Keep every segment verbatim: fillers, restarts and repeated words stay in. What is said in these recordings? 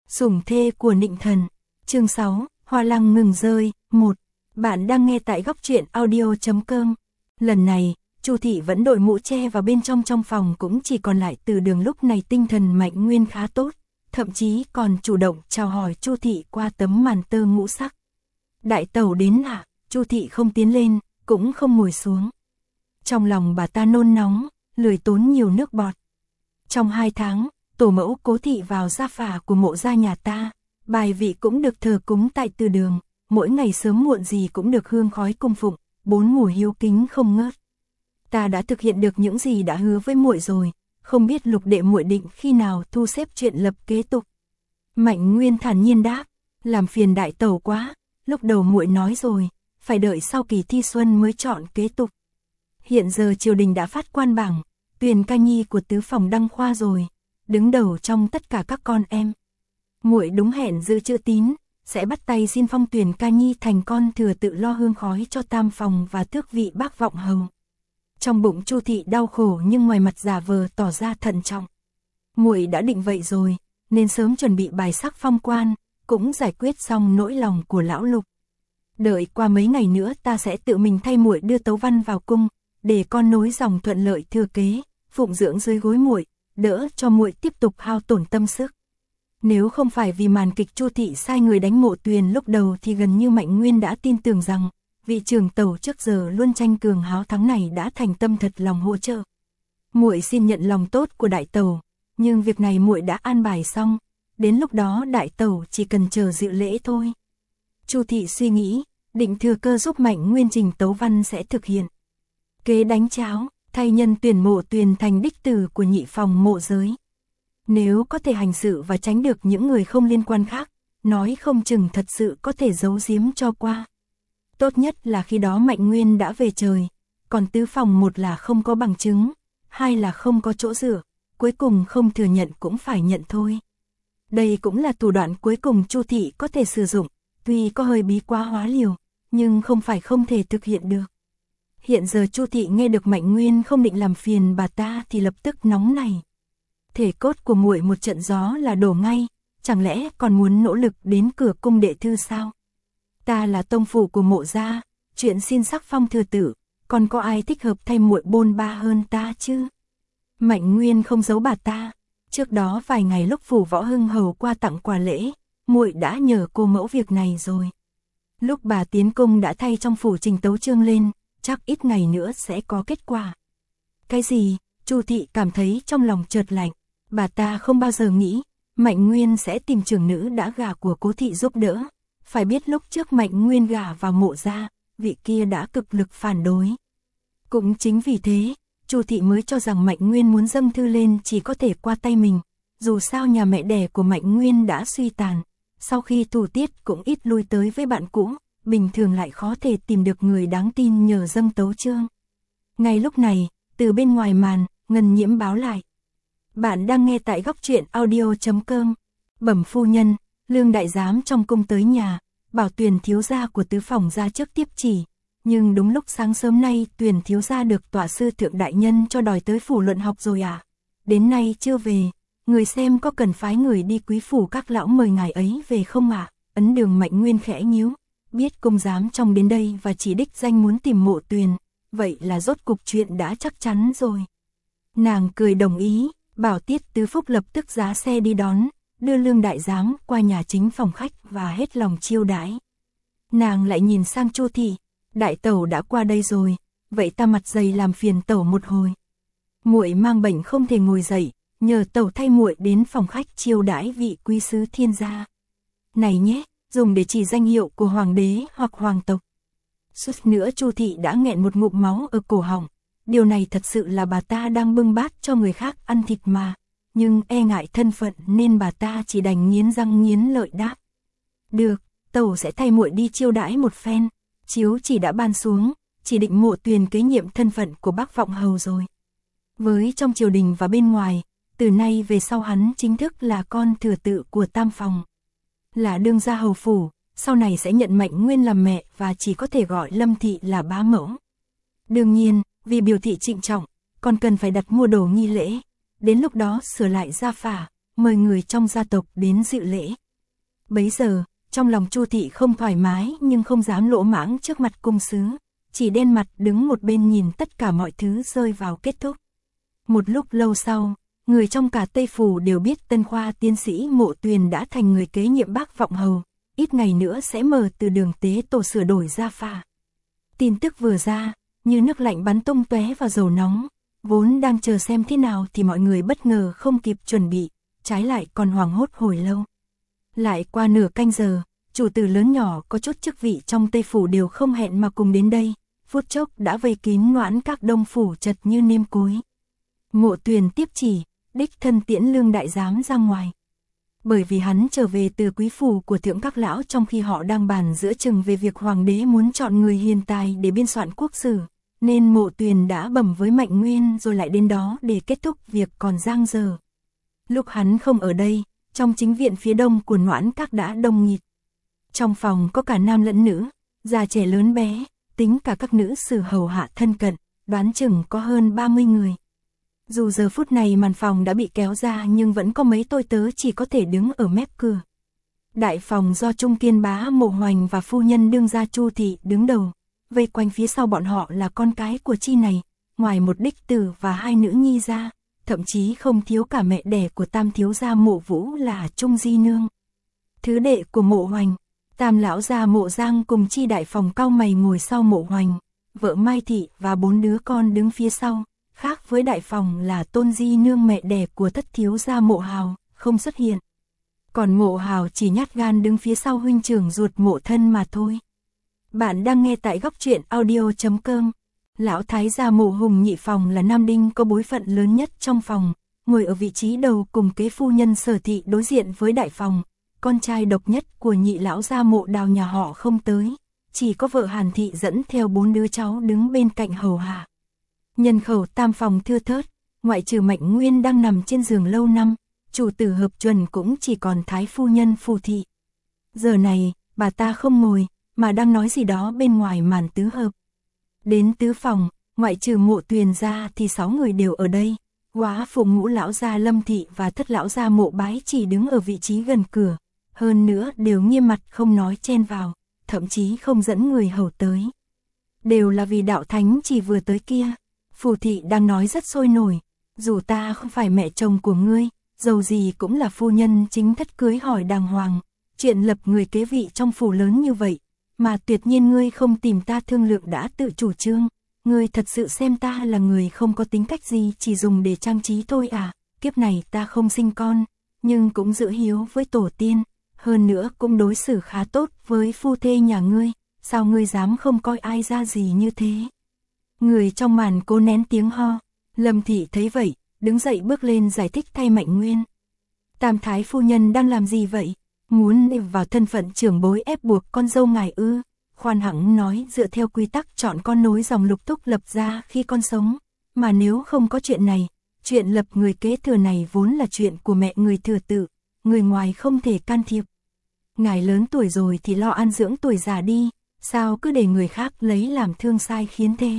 Sủng thê của Nịnh Thần. Chương sáu, Hoa Lăng ngừng rơi. một. Bạn đang nghe tại góc truyện audio chấm com. Lần này, Chu thị vẫn đội mũ che vào bên trong trong phòng cũng chỉ còn lại Từ Đường. Lúc này tinh thần Mạnh Nguyên khá tốt, thậm chí còn chủ động chào hỏi Chu thị qua tấm màn tơ ngũ sắc. Đại tẩu đến ạ. Chu thị không tiến lên, cũng không ngồi xuống. Trong lòng bà ta nôn nóng, lười tốn nhiều nước bọt. Trong hai tháng, tổ mẫu Cố thị vào gia phả của Mộ gia nhà ta, bài vị cũng được thờ cúng tại Từ Đường, mỗi ngày sớm muộn gì cũng được hương khói cung phụng, bốn mùa hiếu kính không ngớt. Ta đã thực hiện được những gì đã hứa với muội rồi, không biết Lục đệ muội định khi nào thu xếp chuyện lập kế tục. Mạnh Nguyên thản nhiên đáp, làm phiền đại tẩu quá, lúc đầu muội nói rồi, phải đợi sau kỳ thi xuân mới chọn kế tục. Hiện giờ triều đình đã phát quan bảng, Tuyền ca nhi của tứ phòng đăng khoa rồi, đứng đầu trong tất cả các con em. Muội đúng hẹn giữ chữ tín, sẽ bắt tay xin phong Tuyền ca nhi thành con thừa tự lo hương khói cho tam phòng và tước vị bác vọng hầu. Trong bụng Chu thị đau khổ nhưng ngoài mặt giả vờ tỏ ra thận trọng. Muội đã định vậy rồi, nên sớm chuẩn bị bài sắc phong quan, cũng giải quyết xong nỗi lòng của lão Lục. Đợi qua mấy ngày nữa ta sẽ tự mình thay muội đưa tấu văn vào cung, để con nối dòng thuận lợi thừa kế, phụng dưỡng dưới gối muội, đỡ cho muội tiếp tục hao tổn tâm sức. Nếu không phải vì màn kịch Chu thị sai người đánh Mộ Tuyền lúc đầu thì gần như Mạnh Nguyên đã tin tưởng rằng vị trưởng tẩu trước giờ luôn tranh cường háo thắng này đã thành tâm thật lòng hỗ trợ. Muội xin nhận lòng tốt của đại tẩu, nhưng việc này muội đã an bài xong, đến lúc đó đại tẩu chỉ cần chờ dự lễ thôi. Chu thị suy nghĩ, định thừa cơ giúp Mạnh Nguyên trình tấu văn sẽ thực hiện. Kế đánh cháo, thay nhân tuyển Mộ Tuyền thành đích tử của nhị phòng Mộ giới. Nếu có thể hành sự và tránh được những người không liên quan khác, nói không chừng thật sự có thể giấu giếm cho qua. Tốt nhất là khi đó Mạnh Nguyên đã về trời, còn tứ phòng một là không có bằng chứng, hai là không có chỗ dựa, cuối cùng không thừa nhận cũng phải nhận thôi. Đây cũng là thủ đoạn cuối cùng Chu thị có thể sử dụng, tuy có hơi bí quá hóa liều, nhưng không phải không thể thực hiện được. Hiện giờ Chu thị nghe được Mạnh Nguyên không định làm phiền bà ta thì lập tức nóng này. Thể cốt của muội một trận gió là đổ ngay, chẳng lẽ còn muốn nỗ lực đến cửa cung đệ thư sao? Ta là tông phủ của Mộ gia, chuyện xin sắc phong thừa tử, còn có ai thích hợp thay muội bôn ba hơn ta chứ? Mạnh Nguyên không giấu bà ta, trước đó vài ngày lúc phủ Võ Hưng hầu qua tặng quà lễ, muội đã nhờ cô mẫu việc này rồi. Lúc bà tiến cung đã thay trong phủ trình tấu chương lên, chắc ít ngày nữa sẽ có kết quả. Cái gì? Chu thị cảm thấy trong lòng chợt lạnh, bà ta không bao giờ nghĩ Mạnh Nguyên sẽ tìm trưởng nữ đã gả của Cố thị giúp đỡ. Phải biết lúc trước Mạnh Nguyên gả vào Mộ gia, vị kia đã cực lực phản đối. Cũng chính vì thế, Chu thị mới cho rằng Mạnh Nguyên muốn dâng thư lên chỉ có thể qua tay mình. Dù sao nhà mẹ đẻ của Mạnh Nguyên đã suy tàn, sau khi thủ tiết cũng ít lui tới với bạn cũ, bình thường lại khó thể tìm được người đáng tin nhờ dâng tấu chương. Ngay lúc này, từ bên ngoài màn, Ngân Nhiễm báo lại. Bạn đang nghe tại góc truyện audio chấm com. Bẩm phu nhân, Lương đại giám trong cung tới nhà, bảo Tuyền thiếu gia của tứ phòng ra trước tiếp chỉ. Nhưng đúng lúc sáng sớm nay Tuyền thiếu gia được tọa sư thượng đại nhân cho đòi tới phủ luận học rồi à? Đến nay chưa về, người xem có cần phái người đi quý phủ các lão mời ngài ấy về không ạ? À? Ấn Đường Mạnh Nguyên khẽ nhíu, biết cung giám trong đến đây và chỉ đích danh muốn tìm Mộ Tuyền, vậy là rốt cục chuyện đã chắc chắn rồi. Nàng cười đồng ý, bảo Tiết Tứ Phúc lập tức giá xe đi đón, đưa Lương đại giám qua nhà chính phòng khách và hết lòng chiêu đãi. Nàng lại nhìn sang Chu thị, đại tẩu đã qua đây rồi, vậy ta mặt dày làm phiền tẩu một hồi. Muội mang bệnh không thể ngồi dậy, nhờ tẩu thay muội đến phòng khách chiêu đãi vị quý sứ thiên gia. Này nhé, dùng để chỉ danh hiệu của hoàng đế hoặc hoàng tộc. Suốt nữa Chu thị đã nghẹn một ngụm máu ở cổ họng, điều này thật sự là bà ta đang bưng bát cho người khác ăn thịt mà. Nhưng e ngại thân phận nên bà ta chỉ đành nghiến răng nghiến lợi đáp. Được, tẩu sẽ thay muội đi chiêu đãi một phen. Chiếu chỉ đã ban xuống, chỉ định Mộ Tuyền kế nhiệm thân phận của bác vọng hầu rồi. Với trong triều đình và bên ngoài, từ nay về sau hắn chính thức là con thừa tự của tam phòng. Là đương gia hầu phủ, sau này sẽ nhận Mạnh Nguyên làm mẹ và chỉ có thể gọi Lâm thị là bá mẫu. Đương nhiên, vì biểu thị trịnh trọng, còn cần phải đặt mua đồ nghi lễ. Đến lúc đó sửa lại gia phả, mời người trong gia tộc đến dự lễ. Bấy giờ, trong lòng Chu thị không thoải mái nhưng không dám lỗ mãng trước mặt cung sứ, chỉ đen mặt đứng một bên nhìn tất cả mọi thứ rơi vào kết thúc. Một lúc lâu sau, người trong cả Tây Phủ đều biết Tân Khoa tiến sĩ Mộ Tuyền đã thành người kế nhiệm Bác Vọng Hầu, ít ngày nữa sẽ mở từ đường tế tổ sửa đổi gia phả. Tin tức vừa ra, như nước lạnh bắn tung tóe vào dầu nóng, vốn đang chờ xem thế nào thì mọi người bất ngờ không kịp chuẩn bị, trái lại còn hoảng hốt hồi lâu. Lại qua nửa canh giờ, chủ tử lớn nhỏ có chút chức vị trong Tây Phủ đều không hẹn mà cùng đến đây, phút chốc đã vây kín Noãn Các Đông Phủ chật như nêm cối. Mộ Tuyền tiếp chỉ, đích thân tiễn Lương đại giám ra ngoài. Bởi vì hắn trở về từ quý phủ của thượng các lão trong khi họ đang bàn giữa chừng về việc hoàng đế muốn chọn người hiền tài để biên soạn quốc sử, nên Mộ Tuyền đã bẩm với Mạnh Nguyên rồi lại đến đó để kết thúc việc còn dang dở. Lúc hắn không ở đây, trong chính viện phía đông của Noãn Các đã đông nghịt. Trong phòng có cả nam lẫn nữ, già trẻ lớn bé, tính cả các nữ sử hầu hạ thân cận, đoán chừng có hơn ba mươi người. Dù giờ phút này màn phòng đã bị kéo ra nhưng vẫn có mấy tôi tớ chỉ có thể đứng ở mép cửa. Đại phòng do Trung Kiên Bá Mộ Hoành và phu nhân đương gia Chu thị đứng đầu, vây quanh phía sau bọn họ là con cái của chi này, ngoài một đích tử và hai nữ nhi ra, thậm chí không thiếu cả mẹ đẻ của tam thiếu gia Mộ Vũ là Trung Di Nương. Thứ đệ của Mộ Hoành, tam lão gia Mộ Giang cùng chi đại phòng cau mày ngồi sau Mộ Hoành, vợ Mai Thị và bốn đứa con đứng phía sau. Khác với đại phòng là Tôn Di Nương mẹ đẻ của thất thiếu gia Mộ Hào, không xuất hiện. Còn Mộ Hào chỉ nhát gan đứng phía sau huynh trưởng ruột Mộ Thân mà thôi. Bạn đang nghe tại góc truyện audio chấm com. Lão thái gia Mộ Hùng nhị phòng là nam đinh có bối phận lớn nhất trong phòng, ngồi ở vị trí đầu cùng kế phu nhân Sở Thị đối diện với đại phòng. Con trai độc nhất của nhị lão gia Mộ Đào nhà họ không tới, chỉ có vợ Hàn Thị dẫn theo bốn đứa cháu đứng bên cạnh hầu hạ. Nhân khẩu tam phòng thưa thớt, ngoại trừ Mạnh Nguyên đang nằm trên giường lâu năm, chủ tử Hợp Chuẩn cũng chỉ còn thái phu nhân Phù Thị. Giờ này, bà ta không ngồi, mà đang nói gì đó bên ngoài màn tứ hợp. Đến tứ phòng, ngoại trừ Mộ Tuyền ra thì sáu người đều ở đây. Góa phụ Ngũ lão gia Lâm Thị và thất lão gia Mộ Bái chỉ đứng ở vị trí gần cửa, hơn nữa đều nghiêm mặt không nói chen vào, thậm chí không dẫn người hầu tới. Đều là vì đạo thánh chỉ vừa tới kia. Phù Thị đang nói rất sôi nổi, dù ta không phải mẹ chồng của ngươi, dầu gì cũng là phu nhân chính thất cưới hỏi đàng hoàng, chuyện lập người kế vị trong phủ lớn như vậy, mà tuyệt nhiên ngươi không tìm ta thương lượng đã tự chủ trương, ngươi thật sự xem ta là người không có tính cách gì chỉ dùng để trang trí thôi à, kiếp này ta không sinh con, nhưng cũng giữ hiếu với tổ tiên, hơn nữa cũng đối xử khá tốt với phu thê nhà ngươi, sao ngươi dám không coi ai ra gì như thế. Người trong màn cố nén tiếng ho, Lâm Thị thấy vậy, đứng dậy bước lên giải thích thay Mạnh Nguyên. Tam thái phu nhân đang làm gì vậy? Muốn vào thân phận trưởng bối ép buộc con dâu ngài ư? Khoan hẳn nói dựa theo quy tắc chọn con nối dòng Lục Thúc lập ra khi con sống, mà nếu không có chuyện này, chuyện lập người kế thừa này vốn là chuyện của mẹ người thừa tự, người ngoài không thể can thiệp. Ngài lớn tuổi rồi thì lo an dưỡng tuổi già đi, sao cứ để người khác lấy làm thương sai khiến thế?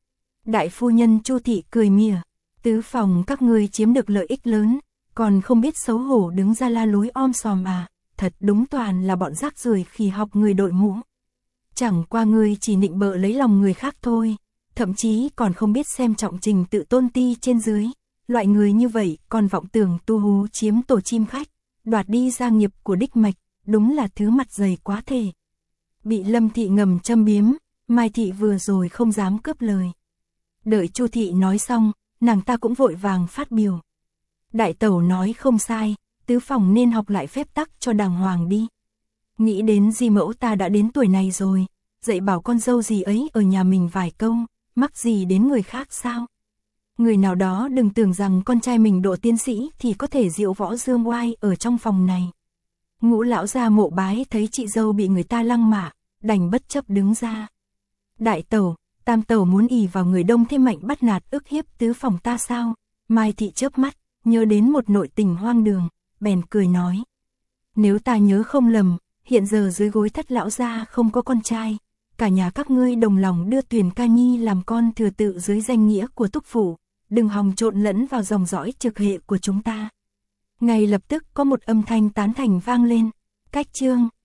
Đại phu nhân Chu Thị cười mỉa, tứ phòng các ngươi chiếm được lợi ích lớn, còn không biết xấu hổ đứng ra la lối om sòm à, thật đúng toàn là bọn rác rưởi khỉ học người đội mũ. Chẳng qua ngươi chỉ nịnh bợ lấy lòng người khác thôi, thậm chí còn không biết xem trọng trình tự tôn ti trên dưới, loại người như vậy còn vọng tưởng tu hú chiếm tổ chim khách, đoạt đi gia nghiệp của đích mạch, đúng là thứ mặt dày quá thể. Bị Lâm Thị ngầm châm biếm, Mai Thị vừa rồi không dám cướp lời. Đợi Chu Thị nói xong, nàng ta cũng vội vàng phát biểu. Đại tẩu nói không sai, tứ phòng nên học lại phép tắc cho đàng hoàng đi. Nghĩ đến di mẫu ta đã đến tuổi này rồi, dạy bảo con dâu gì ấy ở nhà mình vài câu, mắc gì đến người khác sao? Người nào đó đừng tưởng rằng con trai mình độ tiến sĩ thì có thể diệu võ dương oai ở trong phòng này. Ngũ lão gia Mộ Bái thấy chị dâu bị người ta lăng mạ, đành bất chấp đứng ra. Đại tẩu, tam tẩu muốn ỷ vào người đông thêm mạnh bắt nạt ức hiếp tứ phòng ta sao? Mai Thị chớp mắt, nhớ đến một nội tình hoang đường, bèn cười nói. Nếu ta nhớ không lầm, hiện giờ dưới gối thất lão gia không có con trai, cả nhà các ngươi đồng lòng đưa Tuyền Ca Nhi làm con thừa tự dưới danh nghĩa của Túc Phủ, đừng hòng trộn lẫn vào dòng dõi trực hệ của chúng ta. Ngay lập tức có một âm thanh tán thành vang lên. Cách chương.